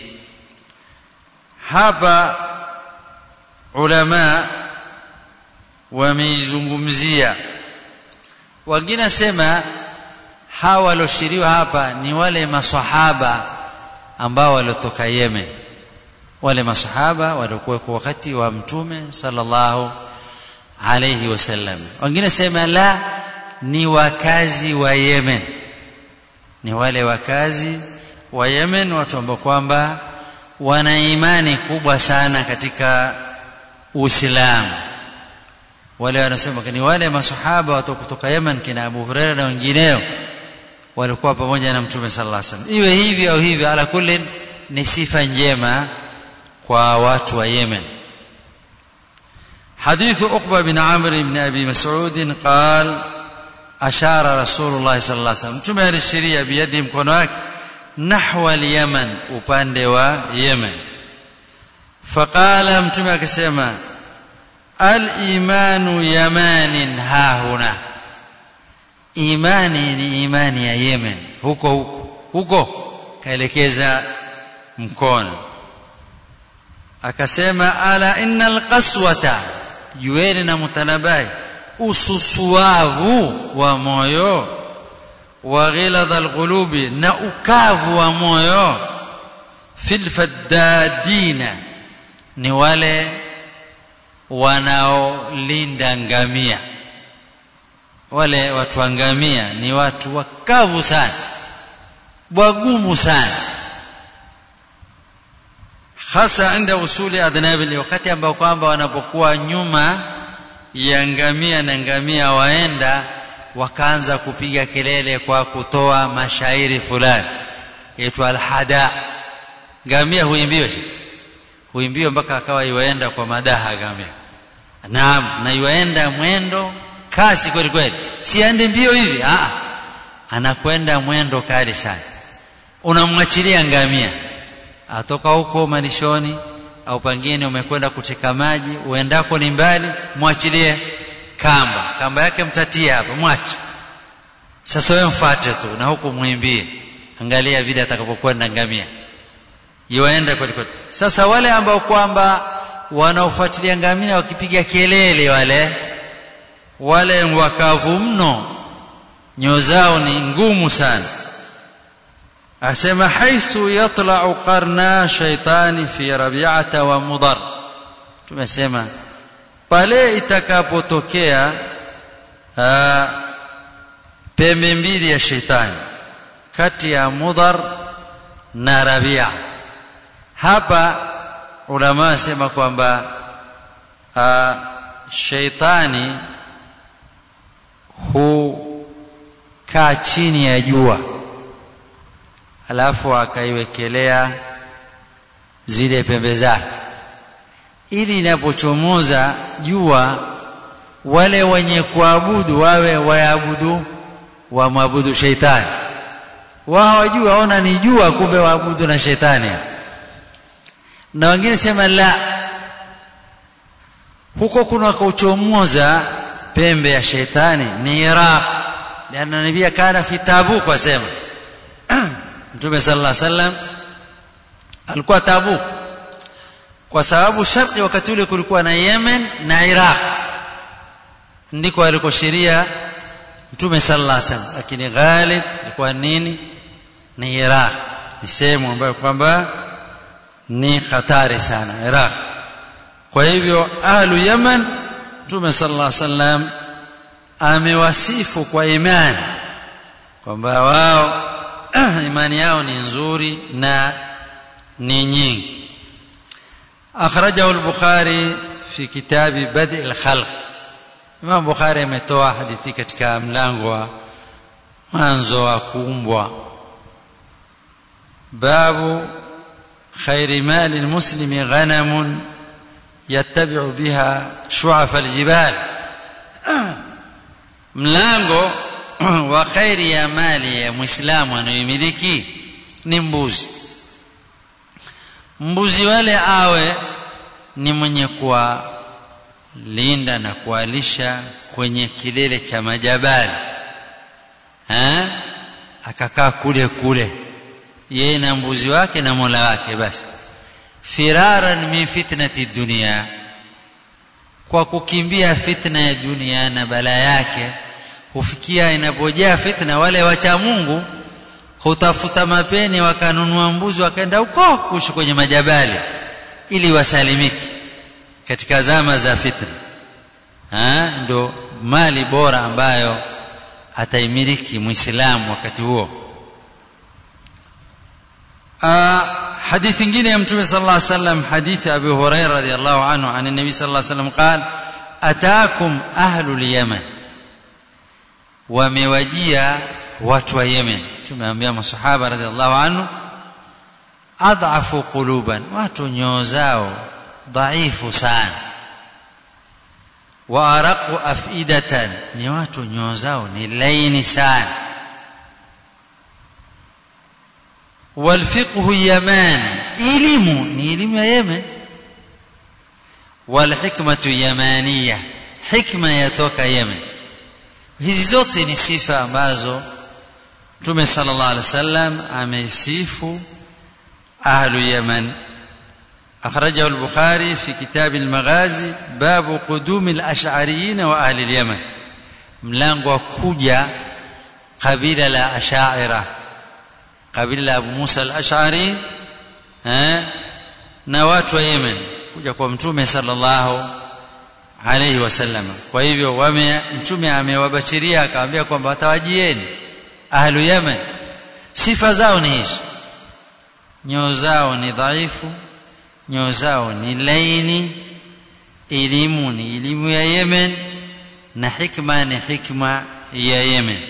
Hapa ulama wameizungumzia, wengine sema hawa walioshiriwa hapa ni wale maswahaba ambao walitoka Yemen, wale maswahaba waliokuwa kwa wakati wa Mtume sallallahu alayhi wasallam. Wengine sema la, ni wakazi wa Yemen, ni wale wakazi wa Yemen, watu ambao kwamba wana imani kubwa sana katika Uislamu. Wale wanasema ni wale maswahaba watu kutoka Yemen, kina Abu Hurairah na wengineo, walikuwa pamoja na Mtume sallallahu alaihi wasallam. Iwe hivi au hivi, ala kulli ni sifa njema kwa watu wa Yemen. Hadithu Uqba bin Amr ibn Abi Mas'ud qala ashara Rasulullah sallallahu alaihi wasallam, Mtume alishiria biyadi, mkono wake, nahwa al-Yaman, upande wa Yemen. Faqala, Mtume akasema, al-imanu yamanin hahuna, imani ni imani ya Yemen, huko huko huko, kaelekeza mkono. Akasema, ala innal qaswata, jueni na mutanabai, ususuavu wa moyo, wa ghilad alqulubi, na ukavu wa moyo, fil faddadina, ni wale wanaolinda ngamia. Wale watu wa ngamia ni watu wakavu sana, wagumu sana, hasa inda usuli adnabil, wakati ambao kwamba wanapokuwa nyuma ya ngamia na ngamia waenda wakaanza kupiga kelele kwa kutoa mashairi fulani yaitwa alhada. Ngamia huimbiwa huimbiwa mpaka akawa iwaenda kwa madaha ngamia, naam, na iwaenda mwendo kasi kweli kweli, si aende mbio hivi, ah, anakwenda mwendo kali sana. Unamwachilia ngamia atoka huko malishoni au pangine, umekwenda kuteka maji, uendako ni mbali, mwachilie kamba, kamba yake mtatia hapa, mwache. Sasa wewe mfuate tu na huko muimbie, angalia vile atakapokwenda ngamia, yuaenda kweli kweli. Sasa wale ambao kwamba wanaofuatilia ngamia wakipiga kelele, wale wale wakavu mno, nyoyo zao ni ngumu sana. Asema haithu yatla'u qarna shaytani fi Rabi'ata wa Mudar, tumesema pale itakapotokea uh, pembe mbili ya shetani kati ya Mudhar na Rabia. Hapa ulama wasema kwamba uh, shetani hukaa chini ya jua alafu akaiwekelea zile pembe zake, ili inapochomoza jua wale wenye kuabudu wawe waabudu wa maabudu shetani. Wao wajua ona ni jua, kumbe waabudu na shetani. Na wengine sema la, huko kuna kuchomoza pembe ya shetani ni Iraq, liana nabii kana fi Tabuk. Wasema Mtume sallallahu alaihi wasallam alikuwa Tabuk kwa sababu sharqi wakati ule kulikuwa na Yemen na Iraq, ndiko alikoshiria Mtume sallallahu alaihi wasallam, lakini ghalib ilikuwa nini? Ni Iraq. Ni sehemu ambayo kwamba ni hatari sana Iraq. Kwa hivyo ahlu Yemen Mtume sallallahu alaihi wasallam amewasifu kwa imani kwamba wao imani yao ni nzuri na ni nyingi. Akhrajahu al-Bukhari fi kitabi Badi' al-Khalq. Imam Bukhari ametoa hadithi katika mlango wa mwanzo wa kuumbwa, babu khairi mali al-muslimi ghanamun yattabi'u biha shu'af al-jibal. Mlango wa khairi ya mali ya muislamu anayomiliki ni mbuzi. Mbuzi wale awe ni mwenye kuwalinda na kuwalisha kwenye kilele cha majabali, eh, akakaa kule kule yeye na mbuzi wake na Mola wake, basi firaran min fitnati dunia, kwa kukimbia fitna ya dunia na bala yake. Hufikia inapojaa fitna, wale wacha Mungu hutafuta mapeni wakanunua mbuzi wakaenda huko kuishi kwenye majabali ili wasalimiki katika zama za fitna. Ha, ndo mali bora ambayo ataimiliki Muislamu wakati huo. حديث nyingine ya Mtume صلى الله عليه وسلم, حديث أبي هريرة رضي الله عنه عن النبي صلى الله عليه وسلم قال أتاكم أهل اليمن, wamewajia watu wa Yemen. Tumeambia masahaba radhiallahu anhu, adhafu quluban, watu nyoyo zao dhaifu sana, wa araqu afidatan, ni watu nyoyo zao ni laini sana, wal fiqhu yamani, elimu ni elimu ya Yemen, wal hikmatu yamaniya, hikma yatoka Yemen. Hizi zote ni sifa ambazo Mtume sallallahu alaihi wasallam ameisifu ahlu Yemen. Akhrajahu al-Bukhari fi kitab al-Maghazi, babu qudum al-ash'ariyin wa ahli al-Yemen, mlango wa kuja kabila la Ash'ari, kabila la Abu Musa al-Ash'ari eh na watu wa Yemen kuja kwa Mtume sallallahu alayhi wasallam. Kwa hivyo wame Mtume amewabashiria akamwambia kwamba watawajieni ahlu Yemen. Sifa zao ni hizo, nyoyo zao ni dhaifu, nyoyo zao ni laini, elimu ni elimu ya Yemen, na hikma ni hikma ya Yemen.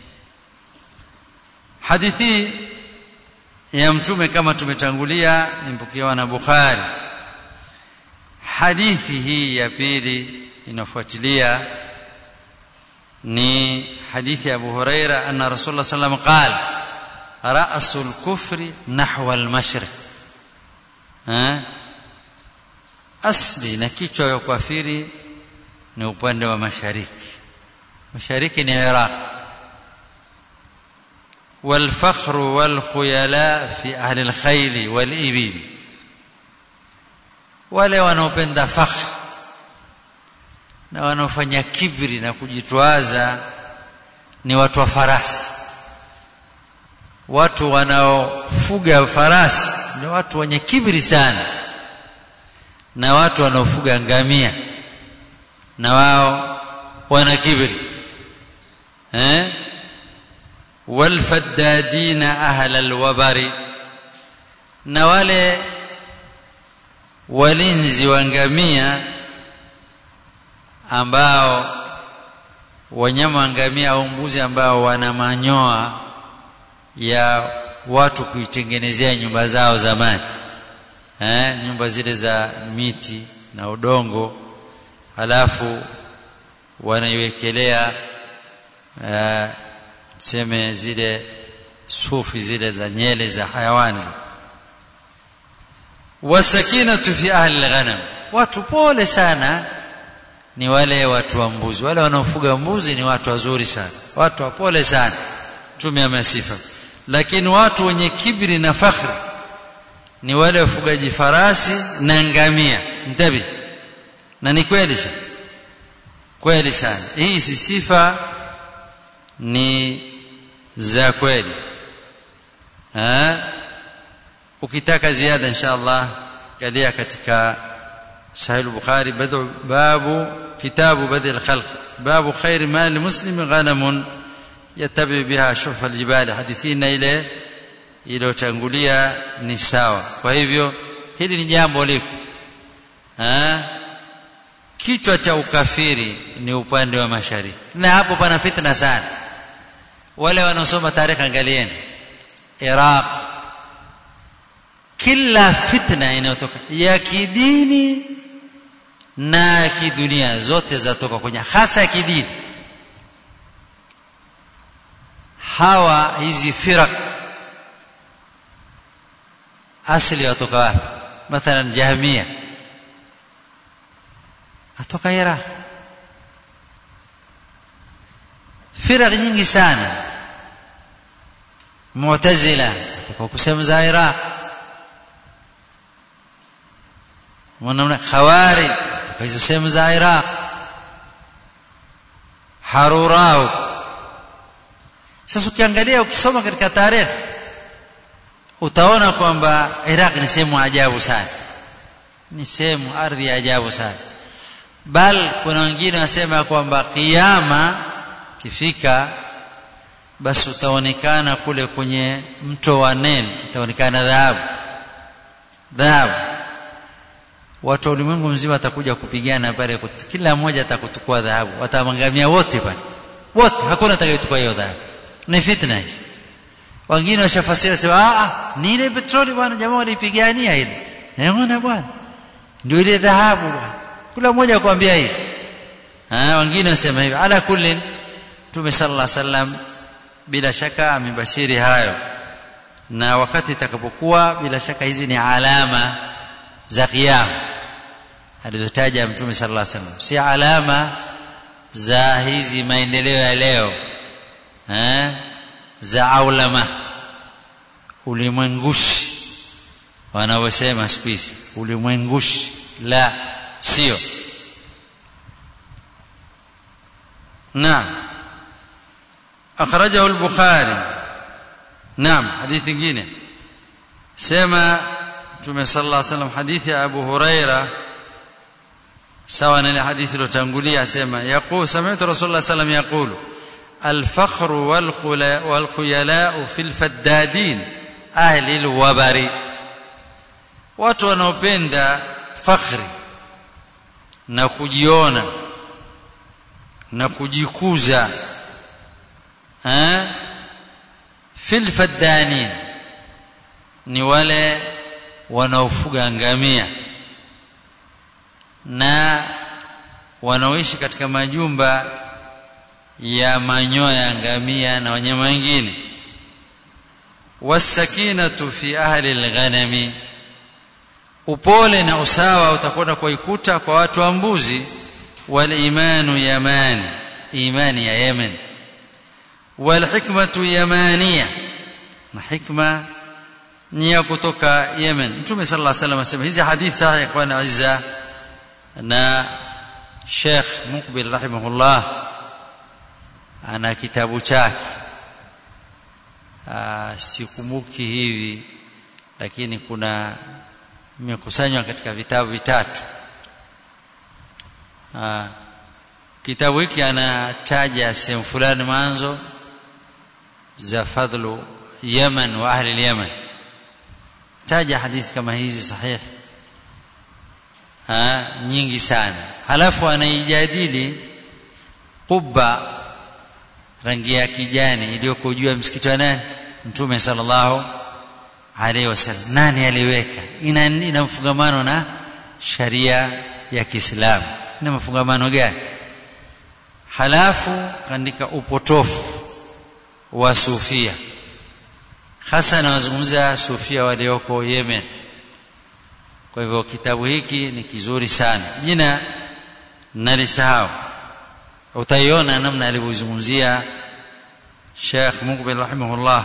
Hadithi ya Mtume kama tumetangulia impokewa na Bukhari. Hadithi hii ya pili inafuatilia ni hadithi ya Abu Huraira anna Rasulullah sallallahu alayhi wasallam qala ra'sul kufri nahwa al-mashriq, eh asli na kichwa ya kafiri ni upande wa mashariki. Mashariki ni Iraq. wal fakhru wal khuyala fi ahli al-khayl wal ibil, wale wanaopenda fakhr na wanaofanya kibri na kujitwaza ni watu wa farasi. Watu wanaofuga farasi ni watu wenye kibri sana, na watu wanaofuga ngamia na wao wana kibri. eh walfaddadina ahla alwabari, na wale walinzi wa ngamia ambao wanyama ngamia au mbuzi ambao wana manyoa ya watu kuitengenezea nyumba zao zamani, eh nyumba zile za miti na udongo, halafu wanaiwekelea uh, seme zile sufi zile za nyele za hayawani. Wasakinatu fi ahli alghanam, watu pole sana ni wale watu wa mbuzi. Wale wanaofuga mbuzi ni watu wazuri sana, watu wapole sana, Mtume amesifa. Lakini watu wenye kibri na fakhri ni wale wafugaji farasi na ngamia. Mtabi, na ni kweli sana, kweli sana, hii si sifa ni za kweli. Ha? Ukitaka ziada inshallah kalia katika Sahih al-Bukhari babu kitabu badil khalq babu khair mal muslim ghanamun yatabi biha shuf al-jibal, hadithina ile iliyotangulia ni sawa. Kwa hivyo hili ni jambo liko, ha kichwa cha ukafiri ni upande wa mashariki, na hapo pana fitna sana. Wale wanaosoma tarehe angalieni Iraq, kila fitna inayotoka ya kidini na kidunia zote zatoka kwenye, hasa ya kidini. Hawa hizi firaq asili yatoka wapi? Mathalan Jahmiya atoka Iraq. Firaq nyingi sana. Mu'tazila atoka kusema za Iraq. Wanaona Khawarij atoka hizo sehemu za Iraq. Harurau. Sasa ukiangalia ukisoma katika tarehe utaona kwamba Iraq ni sehemu ajabu sana, ni sehemu ardhi ya ajabu sana. Bal kuna wengine wasema kwamba kiyama kifika basi utaonekana kule kwenye mto wa Nile itaonekana dhahabu, dhahabu. Watu wa ulimwengu mzima watakuja kupigana pale, kila mmoja atakutukua dhahabu, watamangamia wote pale, wote, hakuna atakayechukua hiyo dhahabu. Ni fitna hii. Wengine washafasiri sema ah ah ni ile petroli bwana, jamaa walipigania ile, unaona bwana, ndio ile dhahabu bwana, kila mmoja akwambia hivi. Ah, wengine wasema hivi. Ala kulli, Mtume sallallahu alaihi wasallam bila shaka amebashiri hayo, na wakati itakapokuwa bila shaka hizi ni alama za kiyama alizotaja Mtume sallallahu alaihi wasallam, si alama za hizi maendeleo ya leo, eh za aulama ulimwengushi wanaosema siku hizi ulimwengushi. La, sio. Naam, akhrajahu al-Bukhari. Naam, hadithi nyingine sema Mtume sallallahu alaihi wasallam, hadithi ya Abu Huraira sawa na hadithi iliyotangulia, sema yaqulu sami'tu Rasulullah sallallahu alaihi wasallam yaqulu الفخر والخيلاء في الفدادين أهل الوبر. watu wanaopenda fakhri na kujiona na kujikuza, eh fil faddanin ni wale wanaofuga ngamia na wanaoishi katika majumba ya manyoya ya ngamia na wanyama wengine. Wasakinatu fi ahli alghanami, upole na usawa utakwenda kuikuta kwa watu wa mbuzi. Wal imanu yamani, imani ya Yemen. Wal hikmatu yamaniya, na hikma ni ya kutoka Yemen. Mtume sallallahu alaihi wasallam asema, hizi hadithi sahih ikhwan azza, na Sheikh Muqbil rahimahullah ana kitabu chake, sikumbuki hivi, lakini kuna imekusanywa katika vitabu vitatu. Aa, kitabu hiki anataja sehemu fulani mwanzo za fadhlu Yemen wa ahli Yemen, taja hadithi kama hizi sahihi ha nyingi sana. Halafu anaijadili qubba rangi ya kijani iliyoko juu ya msikiti wa nani? Mtume sallallahu alaihi wasallam. Nani aliweka? ina ina mfungamano na sharia ya Kiislamu, ina mfungamano gani? Halafu kaandika upotofu wa sufia, hasa nawazungumza sufia walioko Yemen. Kwa hivyo kitabu hiki ni kizuri sana. Jina nalisahau, utaiona namna alivyozungumzia Sheikh Muqbil rahimahullah.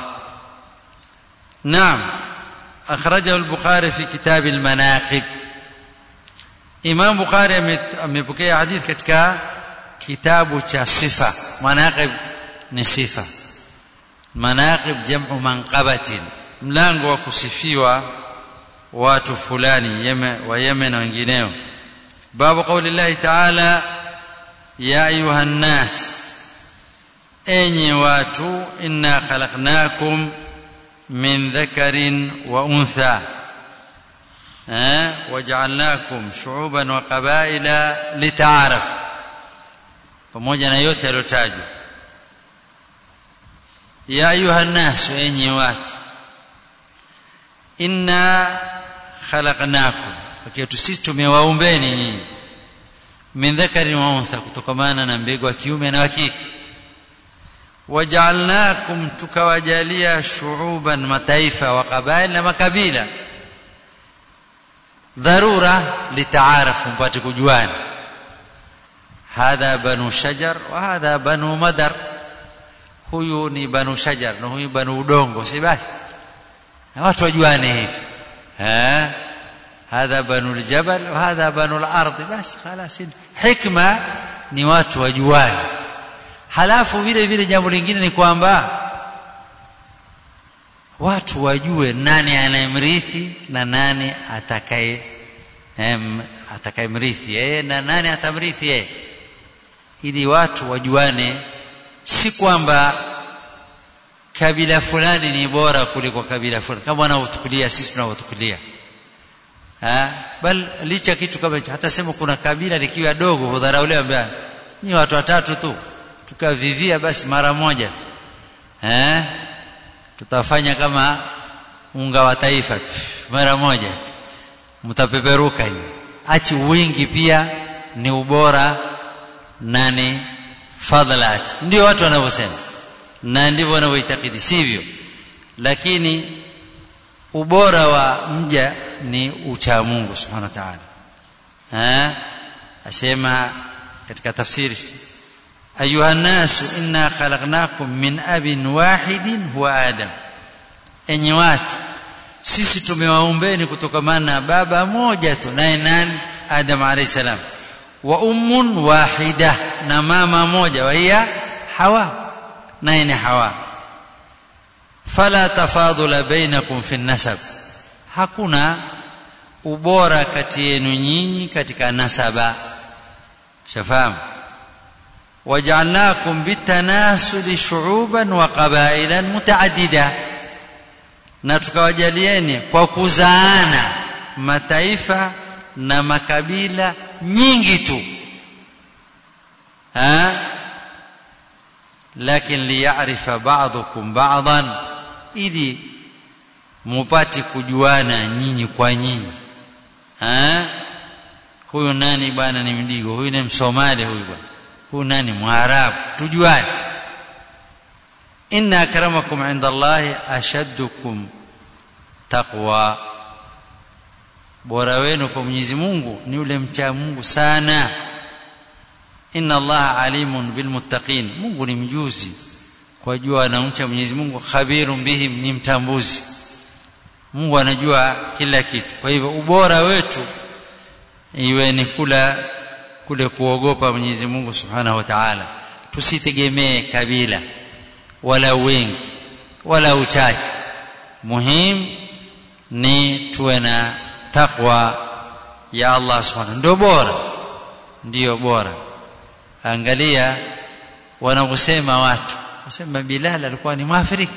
Naam, akhrajahu al-Bukhari fi kitab al-Manaqib. Imam Bukhari amepokea hadith katika kitabu cha sifa. Manaqib ni sifa, manaqib jam'u manqabatin, mlango wa kusifiwa watu fulani Yemen wa Yemen na wengineo. Babu kauli Allah Ta'ala, ya ayuha nas, enyi watu, inna khalaqnakum min dhakarin wa untha eh waja'alnakum shu'uban wa qabaila lita'arafu. Pamoja na yote yalotajwa, ya ayuha nas, enyi watu, inna khalaqnakum, hakika sisi tumewaumbeni nyinyi, min dhakarin wa untha, kutokamana na mbegu wa kiume na wa kike, waja'alnakum, tukawajalia shu'uban, mataifa, wa qabail, na makabila, dharura litaarafu, mpate kujuana. Hadha banu shajar wa hadha banu madar, huyu ni banu shajar na huyu banu udongo, si basi na watu wajuane hivi. ha hadha banu aljabal wa hadha banu al-ardh, basi خلاص. Hikma ni watu wajuane. Halafu vile vile jambo lingine ni kwamba watu wajue nani anayemrithi na nani atakaye em atakayemrithi yeye na nani atamrithi yeye, ili watu wajuane. Si kwamba kabila fulani ni bora kuliko kabila fulani kama wanavyotukulia sisi tunavyotukulia, ah bal licha kitu kama hicho. Hata sema kuna kabila likiwa dogo hudharauliwa, mbaya ni watu watatu tu tukavivia basi mara moja eh tutafanya kama unga wa taifa mara moja mtapeperuka hivi. Achi wingi pia ni ubora, nani fadhalat, ndio watu wanavyosema na ndivyo wanavyoitakidi, sivyo? Lakini ubora wa mja ni ucha Mungu subhanahu wa ta'ala. eh asema katika tafsiri, ayuha nasu inna khalaqnakum min abin wahidin huwa Adam, enyi watu sisi tumewaumbeni kutokamana na baba moja tu, naye nani? Adam alayhi salam. Wa ummun wahida, na mama moja, wa hiya Hawa, naye ni Hawa. Fala tafadula bainakum fi nasab, hakuna ubora kati yenu nyinyi katika nasaba. Shafahamu? waja'alnakum bitanasuli shu'uban wa qabailan mutaaddida, na tukawajalieni kwa kuzaana mataifa na makabila nyingi tu. ha lakin liya'rifa ba'dukum ba'dan, ili mupate kujuana nyinyi kwa nyinyi. ha huyu nani bwana ni Mdigo, huyu ni Msomali, huyu bwana huyu nani Mwarabu, tujuane. inna akramakum inda Allahi ashaddukum taqwa, bora wenu kwa Mwenyezi Mungu ni yule mcha Mungu sana. inna Allaha alimun bilmuttaqin, Mungu ni mjuzi kwa jua anamcha Mwenyezi Mungu. Khabirun bihim, ni mtambuzi. Mungu anajua kila kitu. Kwa hivyo ubora wetu iwe ni kula kule kuogopa Mwenyezi Mungu Subhanahu wa Ta'ala. Tusitegemee kabila wala wengi wala uchache, muhimu ni tuwe na takwa ya Allah Subhanahu, ndio bora, ndio bora. angalia wanavyosema watu, wasema Bilal alikuwa ni Mwafrika.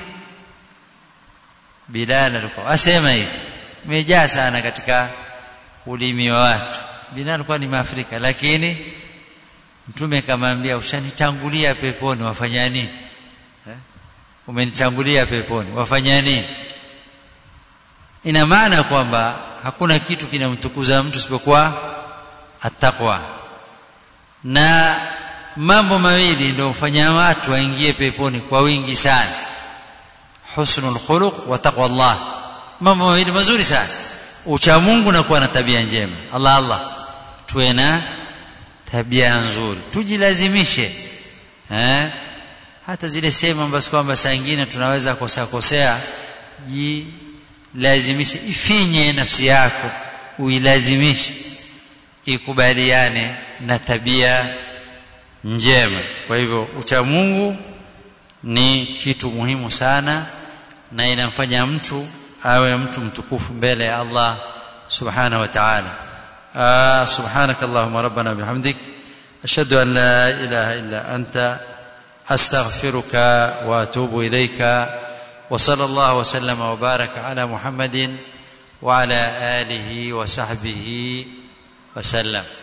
Bilal alikuwa asema hivi, imejaa sana katika ulimi wa watu, Bilal alikuwa ni Mwafrika. Lakini Mtume akamwambia, ushanitangulia peponi, wafanya nini? Eh? Umenitangulia peponi, wafanya nini? Ina maana kwamba hakuna kitu kinamtukuza mtu isipokuwa at-taqwa. Na mambo mawili ndio hufanya watu waingie peponi kwa wingi sana: husnul khuluq wa taqwa Allah. Mambo mawili mazuri sana: ucha Mungu na kuwa na tabia njema. Allah Allah, tuwe na tabia nzuri, tujilazimishe eh hata zile sema ambazo kwamba saa nyingine tunaweza kosa kosea, jilazimishe, ifinye nafsi yako, uilazimishe ikubaliane na tabia njema. Kwa hivyo ucha Mungu ni kitu muhimu sana, na inamfanya mtu awe mtu mtukufu mbele ya Allah subhanahu wa ta'ala. سبحانك اللهم ربنا بحمدك أشهد أن لا إله إلا أنت أستغفرك وأتوب إليك. وصلى الله وسلم وبارك على محمد وعلى آله وصحبه وسلم.